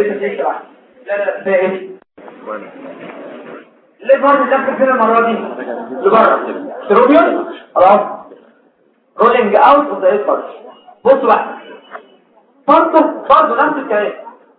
طريقه تمشي واحده. لا ده ايه ليه برضه دخل فين المره دي لبره تروبيون خلاص رولينج اوت اوف ذا ايربورت. بصوا بقى برضه نفس الكلام.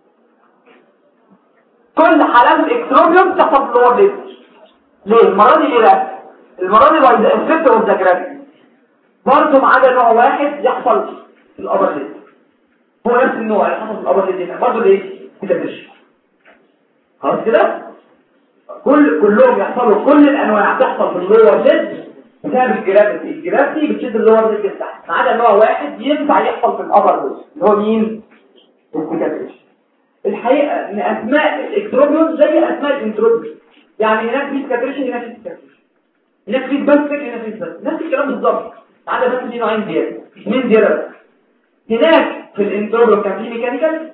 كل حالات الاكتروبيوم تحصل في اللور ليد. ليه المره دي؟ ليه لا المره دي باي ذا افكت اوف ذا جرافيتي برضه ما عدا نوع واحد يحصل في الابر ليد. هو نفس النوع اللي حصل في الابر ليد هنا برضه. ليه كتبش خلاص كده كلهم يحصلوا كل الانواع تحصل في اللور ليد بسبب الجرافيتي بتشد اللور ليد تحت ما عدا نوع واحد ينفع يحصل في الابر ليد اللي هو مين؟ الكتبش. الحقيقه ان اسماء الاكتروبيوم زي اسماء الانتروبيوم. يعني هناك في سكاتريشن هناك في سكاتريشن هناك في بس هنا في بس نفس الكلام بالظبط ما عدا بس في نوعين زياده اثنين زياده. هناك في الانتروبيوم كان في ميكانيكال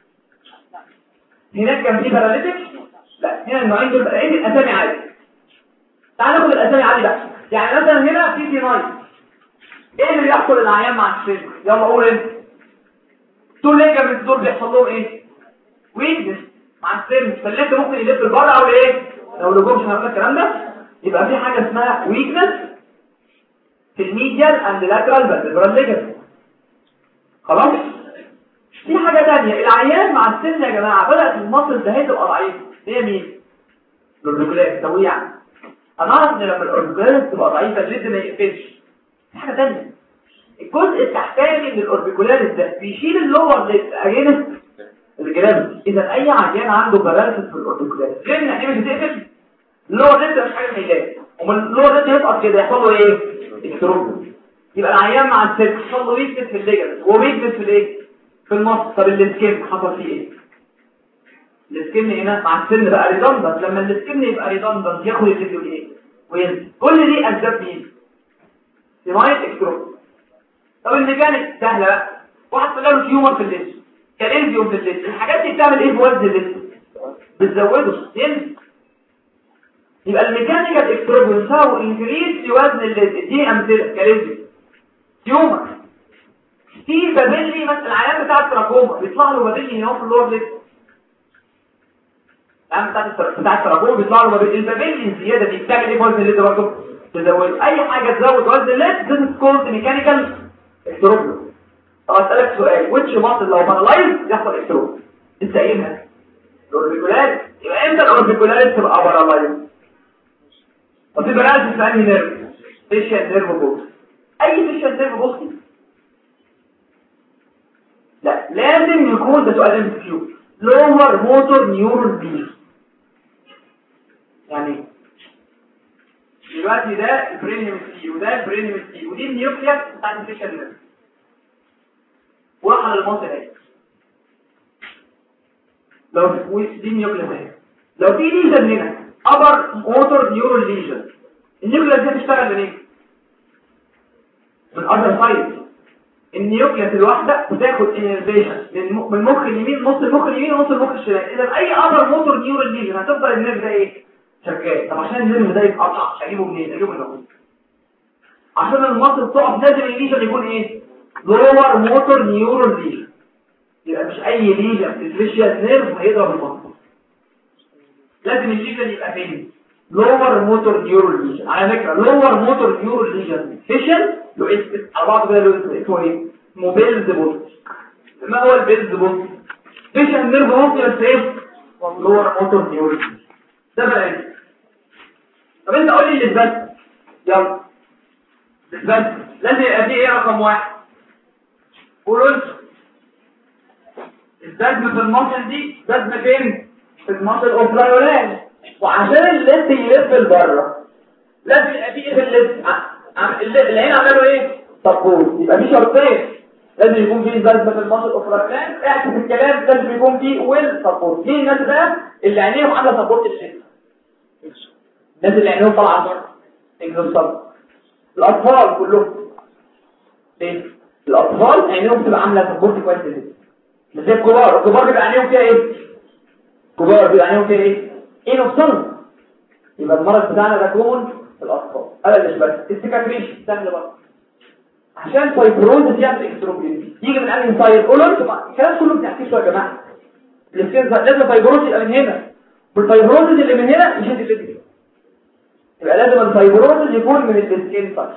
هناك كان في باراليتيك. لا هنا النوعين دول بقى ايه الاسامي عادي. تعال ناخد الاسامي عادي بقى. يعني مثلا هنا في نايت ايه اللي بيحصل للعيان مع السن؟ يلا قول انت. طول ليجامنت دول بيحصل لهم ايه؟ ويكنس مع السن. فالليفت ممكن يلف لبره او ايه لو لجوم مش هنقول الكلام ده. يبقى في حاجه اسمها ويكنس في الميديال اند لاترال فيرتبرال ليجامنت. خلاص في حاجه ثانيه. العيان مع السن يا جماعه بدات المصل ده تبقى ضعيفه. هي مين؟ الاوربيكولار توي. يعني انا اعرف ان لما الاوربيكولار تبقى ضعيفه الجلد ما يقفلش. في حاجه ثانيه الجزء التحتاني من الاوربيكولار ده بيشيل اللور ليد اجينست الجرافيتي. اذا اي عيان عنده باراليسيس في الاوربيكولار غير ان عينه بتقفل اللور ليد مش حاجه ميلاد ومن اللور ليد يسقط كده يحصل له ايه؟ اكتروبيوم. يبقى العيان مع السن حصل له ويكنس في الليجمنت وويكنس في الايه؟ في المصل. طب السكين حصل فيه ايه؟ السكين هنا مع السن بقى ريدندنت. لما السكين يبقى ريدندنت ياخد الفيديو ايه وينزل. كل دي اسباب مين؟ سمايت اكتروبيوم. طب الميكانيك سهله بقى. واحد طلع له تيومر في الليد كالانزيوم في الليد. الحاجات دي بتعمل ايه في وزن الليد؟ بتزوده ينزل. يبقى الميكانيكال اكتروبيوم يساوي انكريز في وزن الليد. دي امثله كالانزيوم تيومر. في بابيلي مثلا العيان بتاع التراكوما بيطلع له بابيلي هنا في اللور ليد. العيان بتاع التراكوما بيطلع له البابيلي الزياده دي بتعمل ايه في وزن الليد برضه؟ تزود اي حاجه تزود وزن الليد this is called mechanical اكتروبيوم. طب اسالك سؤال which muscle لو بارلايز يحصل اكتروبيوم؟ انت قايلها الاوربيكولار. يبقى امتى الاوربيكولار تبقى بارلايز؟ طب في بارلايز في انهي نيرف؟ فيشيال نيرف بوكس. اي فيشيال نيرف بوكس؟ لا لازم يكون ده سؤال ام كيو لور موتور نيورون بي. يعني دلوقتي ده البرين هيمسفير وده البرين هيمسفير ودي النيوكليس بتاعت الفيشيال نيرف وراح على الموتور اهي. لو دي النيوكليس اهي لو في ليجن هنا ابر موتور نيورون ليجن النيوكليس دي بتشتغل منين؟ من اذر سايد. النيوكليس الواحده بتاخد انرفيشن من المخ اليمين نص المخ اليمين ونص المخ الشمال. اذا اي ابر موتور نيورون ليجن هتفضل النيرف ده ايه؟ شغال. طب عشان النيرف ده يتقطع اجيبه منين؟ اجيبه من النص. عشان المصل تقف لازم الليجن يكون ايه؟ لور موتور نيورون ليجن. يبقى مش اي ليجن في الفيشيال نيرف هيضرب المصل. لازم الليجن يبقى فين؟ لور موتور نيورون ليجن. على فكره لور موتور نيورون ليجن فيشيال لو على بعض كده له اسمه ايه؟ موبيلز بوت. ما هو البيلز بوت؟ فيشيال نيرف ممكن بس ايه؟ لور موتور نيورون ده بقى ايه؟ طب انت قول لي الاثبات. يلا الاثبات لازم يبقى فيه ايه رقم واحد؟ قولوا انتوا. الدزم في المصل دي دزم فين؟ في المصل اوبرايولان. وعشان الليد يلف لبره لازم يبقى فيه في الليد العين عملوا ايه؟ سبورت. يبقى في شرطين لازم يكون فيه دزم في المصل اوبرايولان. اعكس الكلام لازم يكون فيه ويل سبورت. مين الناس بقى اللي عينيهم عامله سبورت الليد؟ الناس اللي عينيهم طالعه بره اكزوستال. الاطفال كلهم ليه؟ الاطفال عينيهم بتبقى عامله سبورت كويس جدا. مش زي الكبار بيبقى عينيهم فيها ايه؟ الكبار بيبقى عينيهم فيها ايه؟ نقصان. يبقى المرض بتاعنا ده كومن في الاطفال. هذا مش بس السكاتريش سهل بقى عشان فايبروزس يعمل اكستروبيوم يجي من انهي سايد. قولوا انتوا الكلام كله بنحكيه يا جماعه. السكين لازم فايبروز يبقى من هنا، والفايبروز اللي من هنا يشد السكين، يبقى لازم الفايبروز يكون من السكين سايت.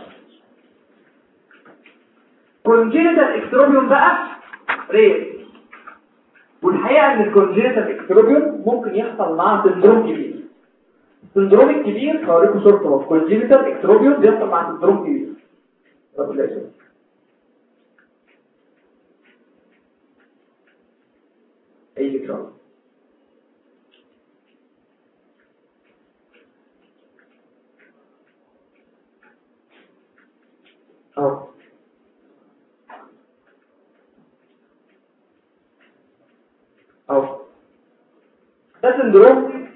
كونجينيتال اكستروبيوم بقى رير، والحقيقه ان الكونجينيتال اكستروبيوم ممكن يحصل معاه سندروم كبير. السندروم الكبير هوريكم صورته اهو. كونجينيتال اكستروبيوم بيحصل مع سندروم كبير. رب الله يسلمك. اي فكره اهو اهو ده سندروم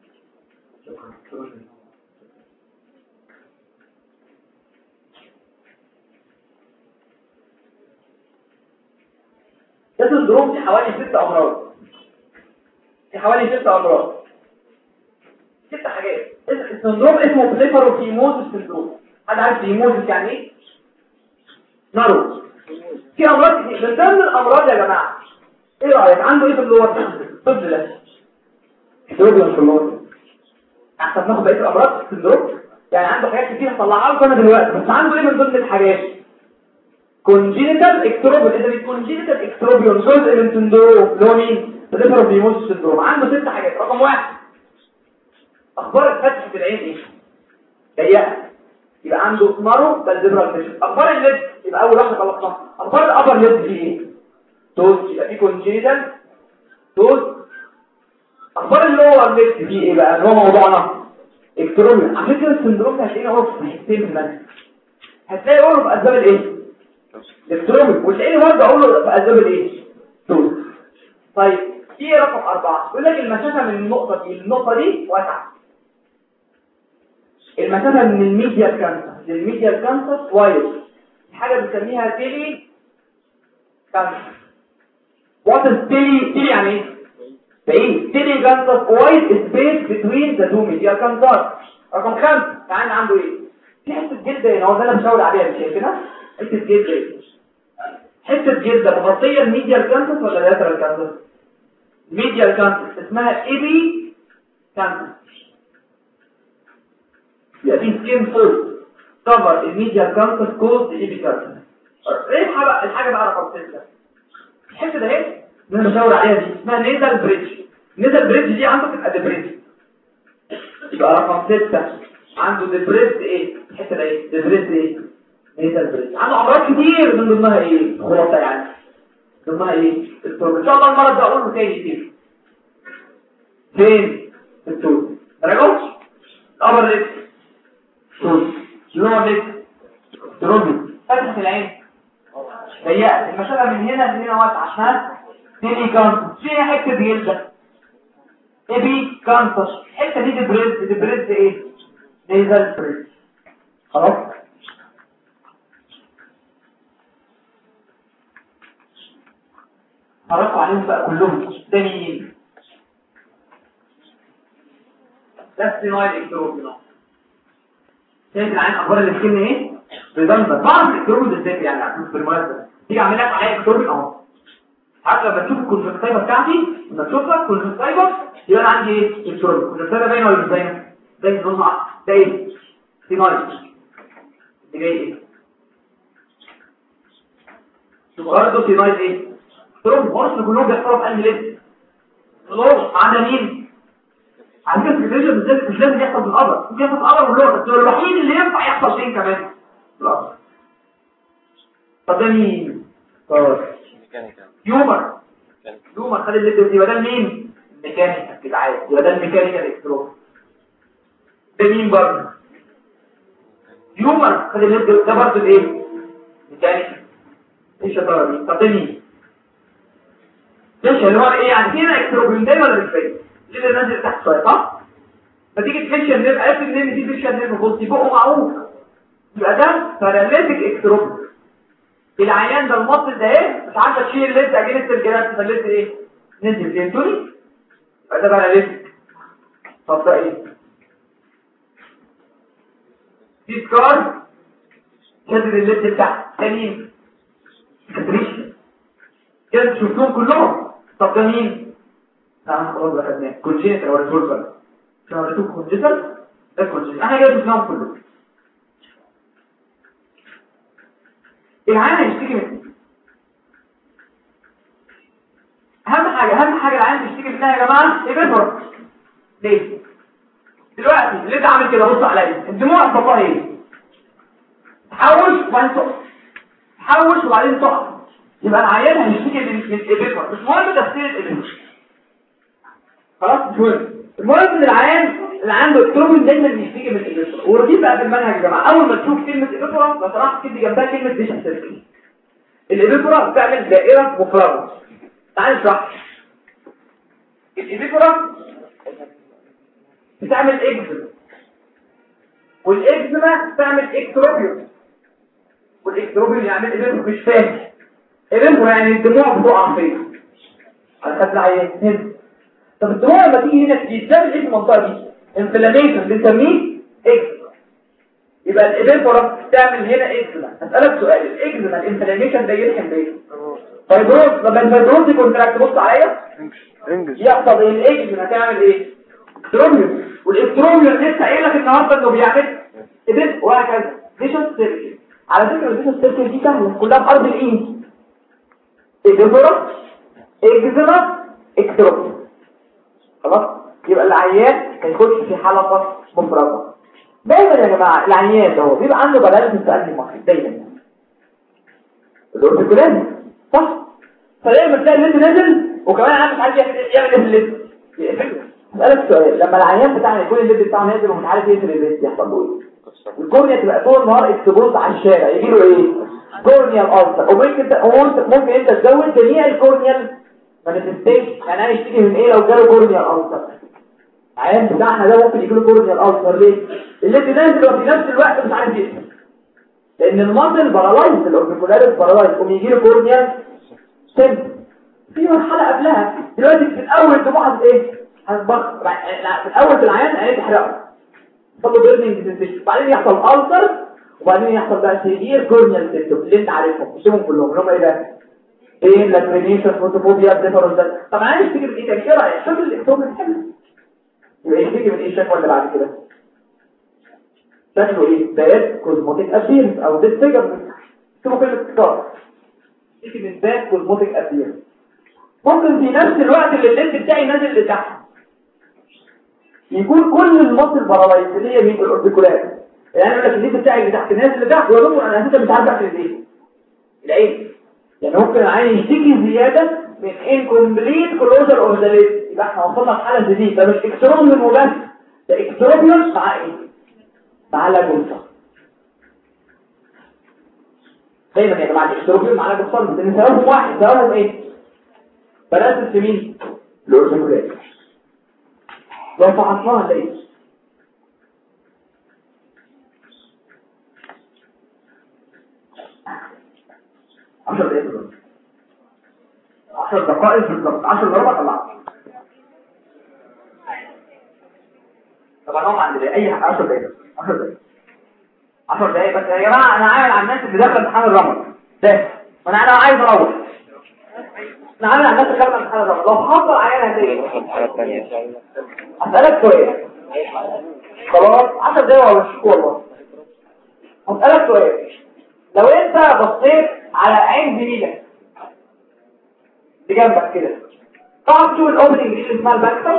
ده سندروم في حوالي 6 امراض، في حوالي 6 امراض، 6 حاجات. السندروم اسمه بليفاروفيموز سندروم. حد عارف فيموز يعني ايه؟ نارو. في امراض كتير، من ضمن الامراض يا جماعه ايه رايك عنده ايه في اللور؟ طب ده سندروم في اللور احسن ناخد بقيه الامراض في السندروم، يعني عنده حاجات كتير هطلعها لكم انا دلوقتي، بس عنده ايه من ضمن الحاجات؟ كونجينيتال اكستروبيون. اذا الكونجينيتال اكستروبيون جزء من سندروم اللي هو مين؟ بليفاروفيموز سندروم. عنده 6 حاجات. رقم 1 اخبار فتحه العين ايه؟ ضيقه، يبقى عنده مارو بالزبرال فيشن. اخبار الليد يبقى اول واحده خلصناها. اخبار الابر ليد دي ايه؟ توز، يبقى في كونجينيتال توز. اخبار اللور ليد دي ايه بقى اللي هو موضوعنا؟ اكستروبيون. على فكره السندروم ده هتلاقيه عرف في حتتين من المنهج، هتلاقي عرف في اسباب الايه؟ الاكستروبيون، وتلاقيني برضه اقول له في اسباب الايه؟ توز. طيب في رقم 4 يقول لك المسافه من النقطه دي للنقطه دي واسعه. المسافه من الميديال كانسر للميديال كانسر وايد، حاجه بنسميها تيلي كانسر. وات از تيلي يعني ايه؟ بعيد. تيلي كانسر وايد سبيس بتوين ذا تو ميديال كانسر. رقم 5 يعني عنده ايه؟ في حته جلد هنا، هو ده اللي بشاور عليها، مش شايفينها؟ حته جلد، حته جلد مغطيه الميديال كانسر ولا اللاترال كانسر؟ ميديال كانسر اسمها ايبي كانسر. يبقى في سكين فول كفر الميديال كانسر كوز ايبي كانسر. ايه الحاجه بقى رقم 6 الحته ده اهي اللي انا بشاور عليها دي اسمها نيزل بريدج. نيزل بريدج دي عنده تبقى ديبريس، يبقى رقم 6 عنده ديبريس ايه؟ الحته ده ايه؟ ديبريس ايه؟ نيزل بريدج. عنده امراض كتير من ضمنها ايه؟ خلاصه يعني ضمنها ايه؟ التوب. ان شاء الله المرض ده اقول له تاني كده فين؟ التوب. راجعوش الامر ليه؟ توب لون ليه؟ تروبي. فتحه العين ضيقه، المسافه من هنا لهنا واسعه اسمها تيلي كانسر. فيها حته جلده ايبي كانسر. الحته دي ديبريز ايه؟ نيزل بريدج. خلاص هرفع عليهم بقى كلهم تانيين. ده سينايل اكتروبيون. شايف العين اخبار السكن ايه؟ ريزامبل. بعض الاكتروبيون ازاي يعني بالمناسبه تيجي اعمل لك عليها اكتروبيون اهو. حتى لما تشوف الكونجكتيفا بتاعتي، لما تشوفها الكونجكتيفا يبقى انا عندي ايه؟ اكتروبيون. الكونجكتيفا باينه ولا مش باينه؟ باينه لونها ده ايه؟ سينايل. دي جاي ايه؟ برضه سينايل ايه؟ اكتروبيون. مصر كلهم بيحصلوا في انهي ليد؟ خلاص عدا مين؟ على فكره الفيجن بالذات مش لازم يحصل في القبر، ممكن يحصل في القبر واللغه، بس الوحيد اللي ينفع يحصل فين كمان؟ في القبر. طب ده مين؟ هيومر. هيومر خد الليد يبقى ده مين؟ ميكانيكال كده عادي، يبقى ده الميكانيكال اكستروبيون. ده مين برضه؟ هيومر خد الليد ده برضه الايه؟ ميكانيكال. ايه الشطاره دي؟ طب ده مين؟ ده اللي هو ايه يعني فينا اكستروبيون ده ولا مش فاهم؟ اللي نازل تحت شويه صح؟ فتيجي تفشل نيرف، عرفت منين دي فشل نيرف؟ بص بقه معروف، يبقى ده باراليتيك اكستروبيون. العيان ده المصل ده ايه؟ مش عارفه تشيل الليد اجنست الجراف، فالليد ايه؟ نزل. فهمتوني؟ يبقى ده باراليتيك. طب ده ايه؟ في سكار شدد الليد بتاعه تانيين كتريشن كده شفتهم كلهم. طب ده مين؟ خلاص بقى خدناه كونجينيتال او ريفولفر شهرته كونجينيتال ده كونجينيتال احنا جايين نسمعهم كلهم العيان هيشتكي من اهم حاجه العيان بيشتكي منها يا جماعه البيبر ليه دلوقتي اللي انت عامل كده بص عليا الدموع الصفاء ايه تحوش وبعدين تقع يبقى العيان هيشتكي من الابيبر مش مهم تفسير الابيبر خلاص مش مهم المهم ان العيان اللي عنده اكتروبين دايما بيشتكي من الابيبر ودي بقى في المنهج يا جماعه اول ما تشوف كلمه ابيبر لو سمحت كده جنبها كلمه ديشن سيركل الابيبر بتعمل دائره مفرغه تعال نشرح الابيبر بتعمل اكزيما والاكزيما بتعمل اكتروبيون والاكتروبيون يعمل ابيبر مش فاهم ابيبر يعني الدموع بتقع فين على خد العيان هنا طب الدموع لما تيجي هنا بتعمل ايه في المنطقه دي انفلاميشن بنسميه اكزيما يبقى الابيبر بتعمل هنا اكزيما هسالك سؤال الاكزيما الانفلاميشن ده يلحم بايه فايبروز لما الفايبروز كونتراكت بص عليا يحصل ايه الاكزيما هتعمل ايه اكتروبيون والاكتروبيون لسه قايل لك النهارده انه بيعمل ابيبر وهكذا ديشن سيركل على فكره الديشن سيركل دي سهله كلها في ارض الايد ابيبر اكزيما اكتروبيون خلاص يبقى العيان هيخش في حلقه مفرغه دايما يا جماعه العيان ده بيبقى عنده بلالة في قلب المخ دايما الاورتيكولاري صح فدايما تلاقي الليد نازل وكمان عارف مش عارف يعمل ايه في الليد اسالك سؤال لما العيان بتاعنا يكون الليد بتاعه نازل ومش عارف يقفل الليد يحصل له ايه الكورنيا تبقى طول النهار اكسبوز على الشارع يجي له ايه كورنيال ألسر وممكن انت تزود جميع الكورنيال مانيفستيشن يعني انا اشتكي من ايه لو جاله كورنيال ألسر العيان بتاعنا ده ممكن يجي له كورنيال ألسر ليه الليد نازل وفي نفس الوقت مش عارف يقفل لان المصل بارالايز الاوربيكولاريس بارالايز ويجي له كورنيال سيل في مرحله قبلها دلوقتي في الاول الدموع ايه هتبخ في الاول في العيان هيتحرق يحصل له بيرنينج سنسيشن بعدين يحصل ألسر وبعدين يحصل بقى سيفير كورنيال سيمبتوم اللي انت عارفهم اسمهم كلهم اللي هم ايه ده ايه لاكريميشن فوتوفوبيا ديفرنس طب عايز تيجي من ايه تاني ايه رايك شوف الاكتوبر حلو يبقى يشتكي من ايه الشكوى اللي بعد كده شكله ايه باد كوزموتيك ابيرنس او ديسفيجر اسمه كلمه اختصار يشتكي من باد كوزموتيك ابيرنس ممكن في نفس الوقت اللي الليد بتاعي نازل لتحت يكون كل المصل بارالايز اللي هي مين الاوربيكولار يعني انا الليد بتاعي اللي تحت نازل لتحت يا دكتور انا اساسا مش عارف اقفل ايه العين يعني ممكن العين يشتكي زياده من incomplete closure of the lid يبقى احنا وصلنا لحاله دي ده مش اكستروبيون وبس ده اكستروبيون مع ايه مع لاجوسا دايما يا جماعه الاكستروبيون مع لاجوسا لان سببهم واحد سببهم ايه بلاش السمين الاوربيكولار لو فحصناها هنلاقي 10 دقايق بالظبط 10 دقائق بالظبط 10 ضربة طلعت طبعا هم عند اي 10 دقايق 10 دقايق بس يا جماعه انا عامل على الناس اللي داخله امتحان الرمض ده وانا عايز اروح انا عامل على الناس اللي داخله امتحان الرمض لو حصل عيان هتيجي اسالك سؤال خلاص 10 دقايق ولا شكو والله هسالك سؤال لو انت بصيت على عين زميلك اللي جنبك كده تعرف تشوف الاوبننج دي اللي اسمها الباكتر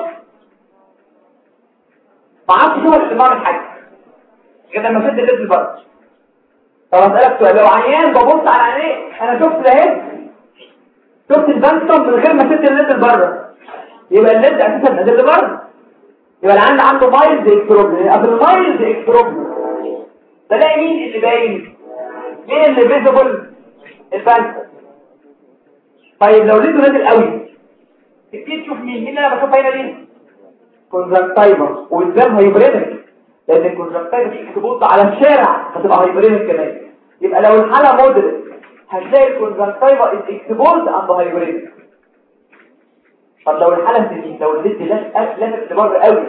ما عرفتش تشوف اللي بعمل حاجه كده لما شد الليد بره طب اسالك سؤال لو عيان ببص على عينيه انا شفت اهي شفت الباكتر من غير ما شد الليد بره يبقى الليد اساسا نازل لبره يبقى العيان عنده مايلد اكستروبيون قبل المايلد اكستروبيون تلاقي مين اللي باين مين اللي فيزبل الباكتر طيب لو لقيته نازل قوي تبتدي تشوف مين اللي انا بشوف هنا ليه كونجكتيفا وقدام هايبرينك لان الكونجكتيفا تبص على الشارع هتبقى هايبرينك كمان يبقى لو الحاله مودريت هتلاقي الكونجكتيفا اكسبوز عند هايبرينك طب لو الحاله سيفير لو الليد لافت لبره قوي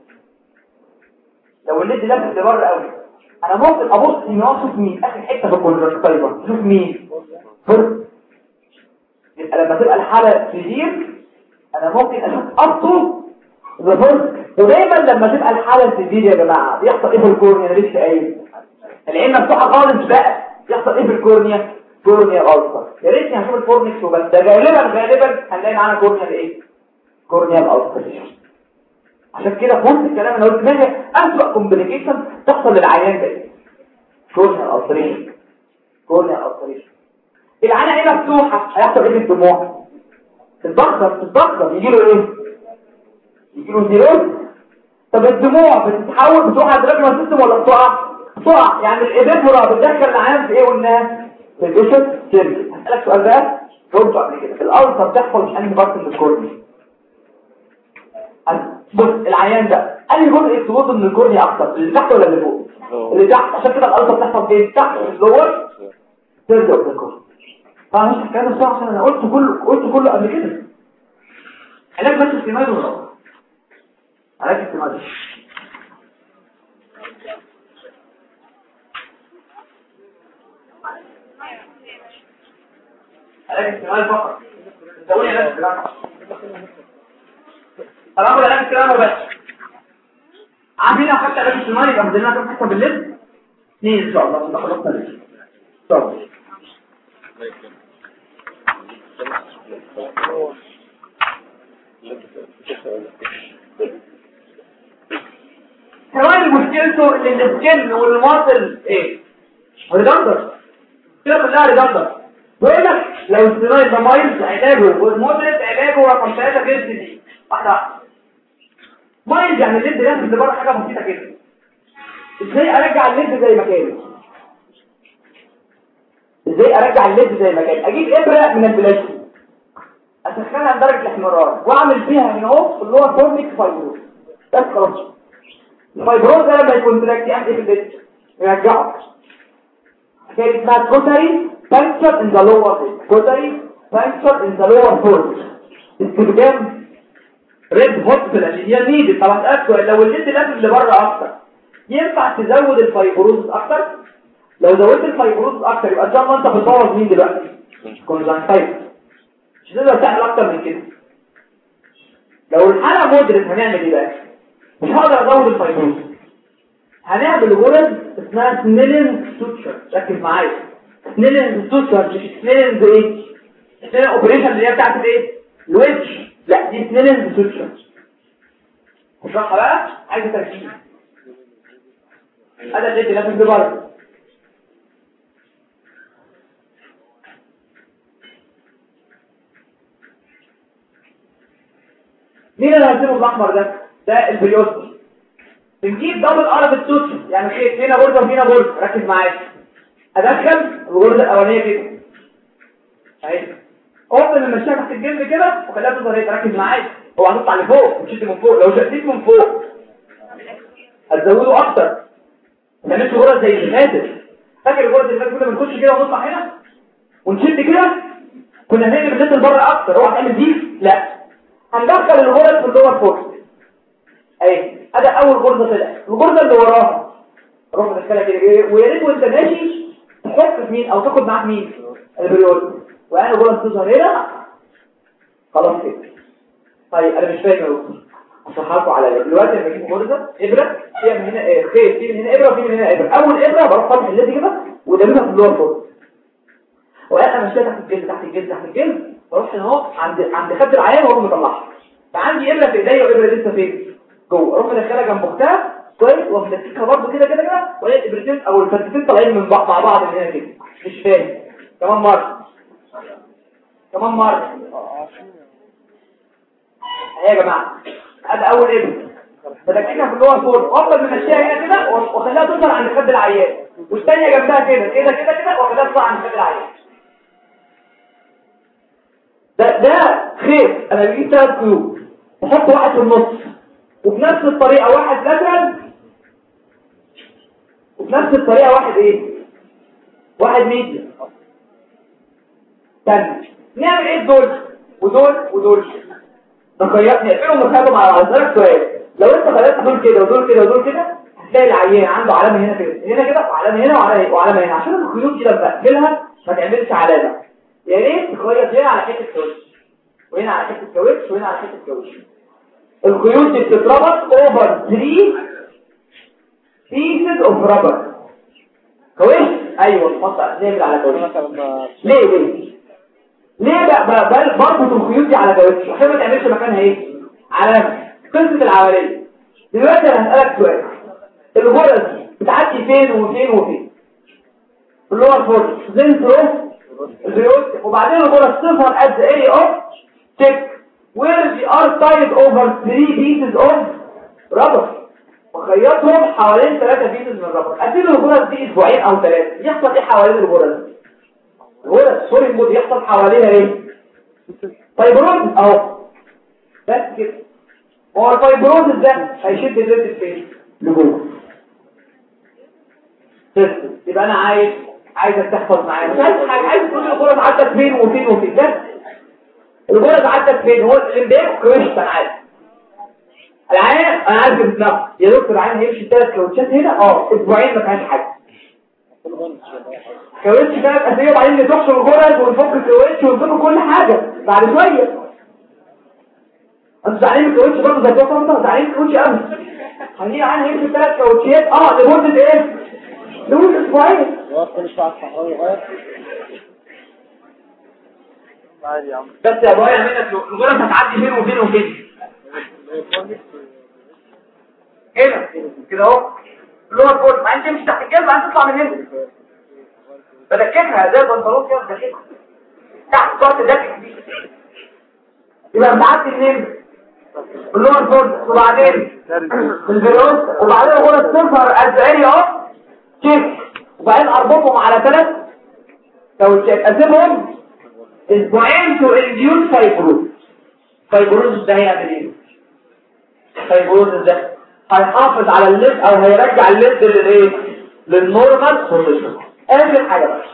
لو الليد لافت لبره قوي انا ممكن ابص اشوف مين اخر حته في الكونجكتيفا اشوف مين يبقى لما تبقى الحالة سيفير انا ممكن اشوف ابطل ذا. ودايما لما تبقى الحاله تزيد يا جماعه بيحصل ايه في الكورنيا؟ انا لسه قايل العين مفتوحه خالص بقى، يحصل ايه في الكورنيا؟ كورنيا الالسر. يا ريتني هشوف الفورنكس وبس، ده غالبا هنلاقي معانا كورنيا الايه؟ كورنيا الالسر. عشان كده في وسط الكلام انا قلت ما هي اسوء كومبليكيشن تحصل للعيان ده؟ كورنيا الالسريشن. كورنيا الالسريشن. العين عينها مفتوحه، هيحصل ايه في الدموع؟ تتبخر يجي له ايه؟ يجي له زيروز. طب الدموع بتتحول بتروح على الدراجما سيستم ولا بتقع؟ يعني الابيبورا بتدخل العيان في ايه قلنا؟ في البيشوت سيرجي. هسألك سؤال بقى جاوبته قبل كده، الالسر بتحصل مش انهي بارت من الكورنيا؟ بص العيان ده انهي جزء اكتبوط من الكورنيا اكتر، اللي تحت ولا اللي فوق؟ اللي تحت. عشان كده الالسر بتحصل فين؟ تحت اللور سيرجي اوف ذا كورنيا. طبعا مش الكلام ده صح عشان انا قلت كله قبل كده. علاج بس استماعي ولا علاج استماعي؟ علاج استماعي فقط. تسوي علاج استماعي. انا باخد علاج استماعي وبس. عارفين لو خدت علاج استماعي يبقى بدنا كام حصه بالليل؟ 2 ان شاء الله. خلصنا ليه؟ طب حيوان مشكلته ان السكن والماسل ايه؟ ريدندر. كده كلها ريدندر. بيقول لك لو السينايد ده مايلز علاجه والمودريت علاجه رقم 3 جلد دي واحده. مايلز يعني الليد لازم اللي بره حاجه بسيطه كده. ازاي ارجع الليد زي ما كان؟ اجيب ابره من البلاستيك اسخنها لدرجه الاحمرار واعمل فيها هنا اهو اللي هو فورميك فايبروز. بس خلاص الفايبروز ده لما يكونتراكت يعمل ايه في الليد؟ يرجعه. حكايه اسمها كوتري بانكشر ان ذا لور كوتري بانكشر ان ذا لور فورس. استخدام ريد هوت فلاشيا نيد. طب اسالك لو الليد لازم اللي بره اكتر ينفع تزود الفايبروز اكتر؟ لو زودت الفايبروز اكتر يبقى ان شاء الله انت بتبوظ مين دلوقتي؟ كونجكتيفا. مش هتقدر تعمل اكتر من كده. لو الحاله مودريت هنعمل ايه بقى؟ مش هقدر ازود الفايبروز. هنعمل غرز اسمها سنيلين ستوتشر. ركز معايا. سنيلين ستوتشر مش سنيلين ايه؟ سنيلين اوبريشن اللي هي بتاعت ايه؟ الويتش. لا دي سنيلين ستوتشر. اشرحها بقى عايز تركيز. هذا اللي لازم تبرر. مين اللي هيسيبه الاحمر ده البريوستي. بنجيب دبل ارض التوتش يعني ايه؟ هنا غرزه وهنا غرزه. ركز معايا. ادخل الغرزه الاولانيه كده اهي، افضل نمشيها تحت الجلد كده وخليها تظهر هنا. ركز معايا. هو هنطلع لفوق مش من فوق. لو شديت من فوق هتزوده اكتر. ما تعملش غرز زي اللي فاتت. فاكر الغرز اللي فاتت كنا بنخش كده ونطلع هنا ونشد كده؟ كنا هنا بننزل بره اكتر. اوعى تعمل دي. لا هندخل الغرز في اللور فورس اهي. ادي اول غرزه طلعت. الغرزه اللي وراها روح مدخلها كده. ويا ريت وانت ماشي تحط في مين او تاخد معاك مين؟ البريول. وانا غرزه تظهر هنا خلاص كده. طيب انا مش فاهم يا دكتور اشرحها لكم على دلوقتي. لما اجيب غرزه ابره فيها من هنا خيط، في من هنا ابره وفي من هنا ابره. اول ابره بروح فاتح الليد كده ودمجها في اللور فورس وانا ماشيه تحت الجلد واروح هنا اهو عند خد العيان واقوم مطلعها. فعندي ابره في ايديا وابره لسه فين؟ جوه. اروح مدخلها جنب اختها كويس ومدخلها برضه كده وهي الابرتين او الفتتين طالعين من بعض مع بعض من هنا كده. مش فاهم. كمان مره اهي يا جماعه. ادي اول ابره بدخلها في اللور فورس وافضل ممشيها هنا كده واخليها توصل عند خد العيان، والثانيه جنبها كده واخليها تطلع عند خد العيان. ده خيط. انا بجيب 3 خيوط احط واحد في النص وبنفس الطريقه واحد لاترال وبنفس الطريقه واحد ايه؟ واحد ميديا. تاني نعمل ايه دول نقفلهم ونخليهم على بعض. اسالك سؤال. لو انت خليت دول كده ودول كده هتلاقي العيان عنده علامه هنا كده وعلامه هنا وعلامه هنا. عشان الخيوط دي لما اقفلها ما تعملش علامه. يا ريت تخيط هنا على حته التوش وهنا على حته كاوتش وهنا على حته كاوتش. الخيوط دي بتتربط اوفر 3 بيسز اوف رابر. كاوتش ايوه تحط نعمل على كاوتش. ليه بقى بربط الخيوط دي على كاوتش عشان ما تعملش مكانها ايه علامه. قصه العمليه دلوقتي انا هسالك سؤال. الغرز بتعدي فين وفين وفين؟ اللور فورس زنترو الريوت. وبعدين الغرز صفر قد ايه اوف تشيك where they are tied over 3 pieces of rubber وخيطهم حوالين 3 pieces من الربر. اسيب الغرز دي اسبوعين او 3 يحصل ايه حوالين الغرز؟ الغرز سوري المود يحصل حواليها ايه؟ فايبروز اهو بس كده. هو الفايبروز ده هيشد الليد فين؟ لجوه. يبقى انا عايزك تحفظ معايا مش عايز حاجه. عايز تقول الغرز عدت فين وفين وفين ده. الغرز عدت فين؟ هو الامباك كويس. انا عارف بالظبط يا دكتور العين هيمشي 3 كاوتشات هنا اسبوعين ما فيهاش حاجه. كاوتش 3 اسابيع وبعدين نتوحش الغرز ونفك الكاوتش ونفك كل حاجه بعد شويه. انتوا زعلانين من الكاوتش برضه زي كده انتوا زعلانين من الكاوتش قوي. خلينا العين هيمشي 3 كاوتشات لمده ايه؟ لمده اسبوعين. كل ساعه صحراوي عادي يا عم. بس يا ابويا منك الغرز هتعدي فين وفين وفين؟ هنا كده اهو اللور فورس. بعدين تمشي تحت الجلد بعدين تطلع من هنا. بدككها زي البنطلون كده بدككها تحت ضغط دكك دي. يبقى بتعدي منين؟ اللور فورس وبعدين الفيروس وبعدين الغرز صفر قد ايه تشيك وبعدين اربطهم على 3 كاوتشات اسيبهم اسبوعين تو انديوس فايبروز. فايبروز ده هيعمل ايه؟ فايبروز ده هيحافظ على الليد او هيرجع الليد للايه؟ للنورمال بوزيشن. اخر حاجه بقى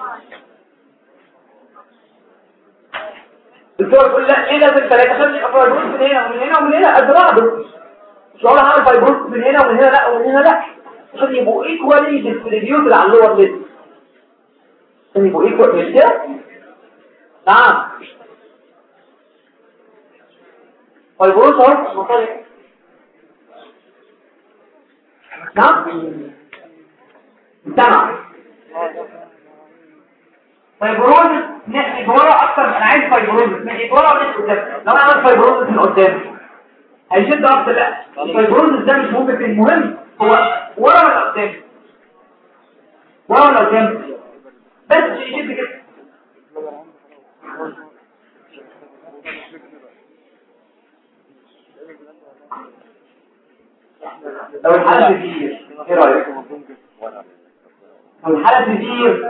الدكتور يقول لا ايه لازم 3 خلي فايبروز من هنا ومن هنا ومن هنا قد بعض. مش هقول هعمل فايبروز من هنا ومن هنا لا ومن هنا لا عشان يبقوا ايكوالي ديستريبيوتد على اللور ليد. عشان يبقوا ايكوالي مش كده؟ نعم فايبروز اهو مطلع. نعم سمع فايبروز ناحية ورا اكتر. انا عايز فايبروز ناحية ورا وناحية قدام. لو انا عملت فايبروز من قدام هيشد اكتر. لا الفايبروز ده مش ممكن. المهم هو ورا ولا قدام؟ ورا ولا قدام؟ بس يشد كده. لو الحالة كتير ايه رأيك؟ لو الحالة كتير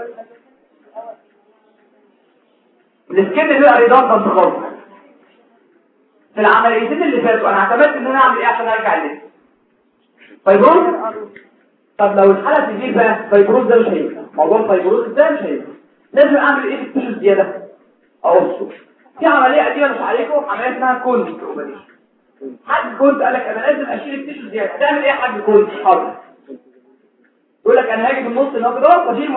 السكين اللي بقى ريدندنت خالص. في العمليتين اللي فاتوا انا اعتمدت ان انا اعمل ايه عشان ارجع ليه؟ فايبروز. طب لو الحالة كتير بقى فايبروز ده مش هينفع. موضوع فايبروز ده مش هينفع. لازم اعمل ايه في التيشو الزيادة؟ اقصه في عملية قديمة مش عليكم عملية اسمها كونت اوبريشن. حد كنت قال لك انا لازم اشيل التيشو زياده. هتعمل ايه يا حاج كنت؟ حاضر يقول لك انا هاجي في النص النقدات واشيل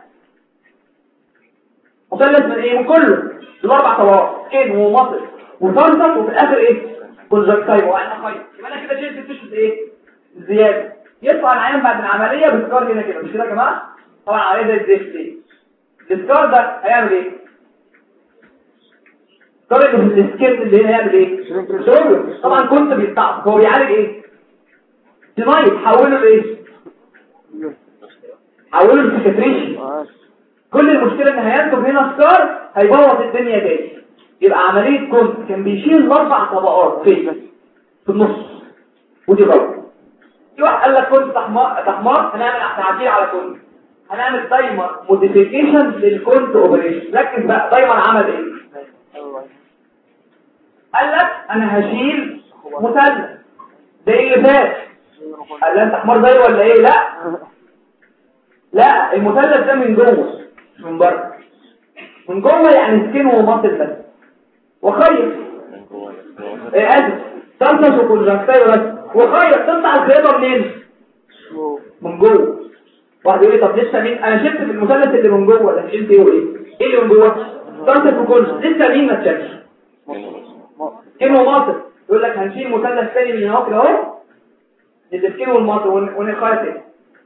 مثلث من ايه؟ من كله الاربع طبقات سكين ومصل وفرصه وفي الاخر ايه؟ كونجكتيف وانا خيط. يبقى انا كده شلت التيشو ايه؟ زياده. يطلع العيان بعد العمليه بسكار هنا كده مش كده يا جماعه؟ طبعا العمليه زي الزفت ايه؟ السكار ده هيعمل ايه؟ طريقه السكين اللي هنا يعمل ايه؟ طبعا كنت بيستعصب. هو بيعالج ايه؟ تنايت حوله لايه؟ حوله لسكتريشن. كل المشكله ان هينتج هنا سكار هيبوظ الدنيا تاني. يبقى عمليه كنت كان بيشيل الاربع طبقات في النص ودي غلط. في واحد قال لك كنت تحمار هنعمل تعديل على كنت. هنعمل دايما موديفيكيشن للكنت اوبريشن. ركز بقى دايما عمل ايه؟ قال لك انا هشيل مثلث زي اللي فات. قال لي انت حمار زي ولا ايه؟ لا المثلث ده من جوه مش من بره. من جوه يعني سكين ومصل بس وخيط اسف تنفس وكونجكتيف بس وخيط. تطلع الخيطه منين؟ من جوه. واحد يقول لي طب لسه مين؟ انا شلت في المثلث اللي من جوه ده. شلت ايه وايه؟ ايه اللي من جوه؟ تنفس وكونجكتيف لسه مين ما اتشالش؟ سكين وماسل. يقول لك هنشيل مثلث تاني من هنا كده اهو السكين والماسل ونخيط ايه.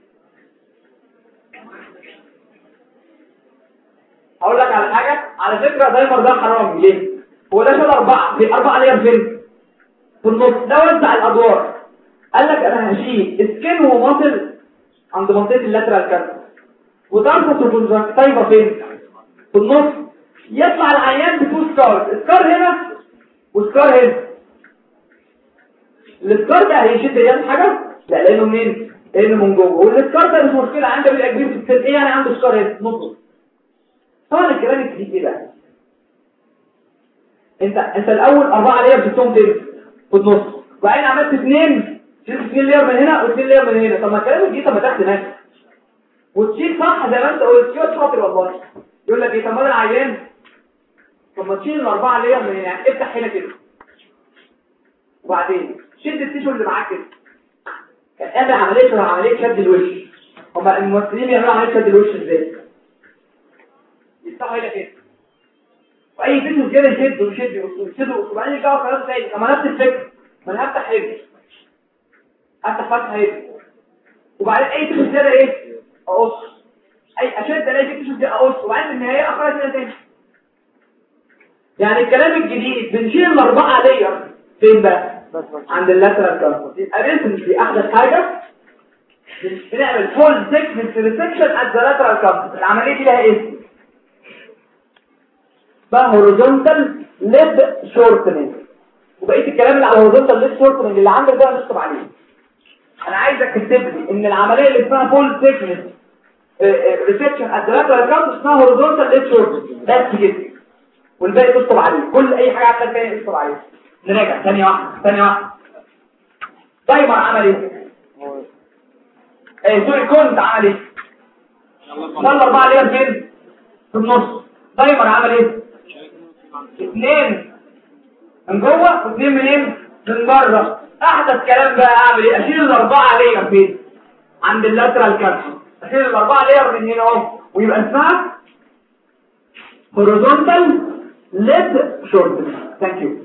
اقول لك على حاجه، على فكره دايما ده حرام. ليه؟ هو ده شال 4 في 4 لير فين في النص. ده وزع الادوار. قال لك انا هشيل سكين وماسل عند منطقه اللاترال كارت وتربط الكونجكتيفا فين في النص. يطلع العيان بتو سكار، سكار هنا وسكار هنا. السكار ده هيشد ايام حاجه؟ لا، لانه منين؟ لانه من جوه. والسكار ده مش مشكله، عنده بيبقى كبير في السن. ايه يعني عنده سكار هنا نص؟ طبعا الكلام الجديد ايه بقى؟ انت الاول 4 لير بتوم فين في النص، وبعدين عملت 2 شلت 2 لير من هنا و2 لير من هنا. طب ما الكلام الجديد، طب ما تحت نفسك وتشيل صح زي ما انت قلت. شويه شاطر والله. يقول لك ايه؟ طب ما انا عيان، طب ما تشيل ال4 لير من هنا، يعني افتح هنا كده وبعدين شد التيشو اللي معاك كده. كان قبل عمليه شد الوش. هما الممثلين بيعملوا عمليه شد الوش ازاي؟ يفتحوا هنا كده واي فيديو كده يشد ويشد وبعدين يرجعوا خلاص تاني. طب ما نفس الفكره، ما انا هفتح هنا افتح فتحه هنا وبعدين اي تيشو زياده ايه؟ اقص. اي اشد الاقي تيشو زياده اقص وبعدين في النهايه اخرج هنا تاني. يعني الكلام الجديد بنشيل ال4 لير فين بقى؟ عند اللاترال كاربوس. يبقى ريسم في احدث حاجه بنعمل فول سيكمنت ريسكشن ات ذا لاترال كاربوس. العمليه دي لها اسم اسمها هوريزونتال ليد شورتنج. وبقيه الكلام اللي على الهوريزونتال ليد شورتنج اللي عندك ده هنكتب عليه. انا عايزك تكتب لي ان العمليه اللي اسمها فول سيكمنت ريسكشن ات ذا لاترال كاربوس اسمها هوريزونتال ليد شورتنج بس كده، والباقي تكتب عليه. كل اي حاجه عندك تاني تكتب عليها. نراجع ثانيه واحده. دايمر عمل ايه؟ سوري كنت عمل ايه؟ صار 4 لير فين في النص. دايمر عمل ايه؟ 2 من جوه و2 منين؟ من بره. احدث كلام بقى اعمل ايه؟ اشيل ال4 لير فين عند اللاترال كاربوس. اشيل ال4 لير من هنا اهو ويبقى اسمها هوريزونتال ليد شورتنج. ثانك يو.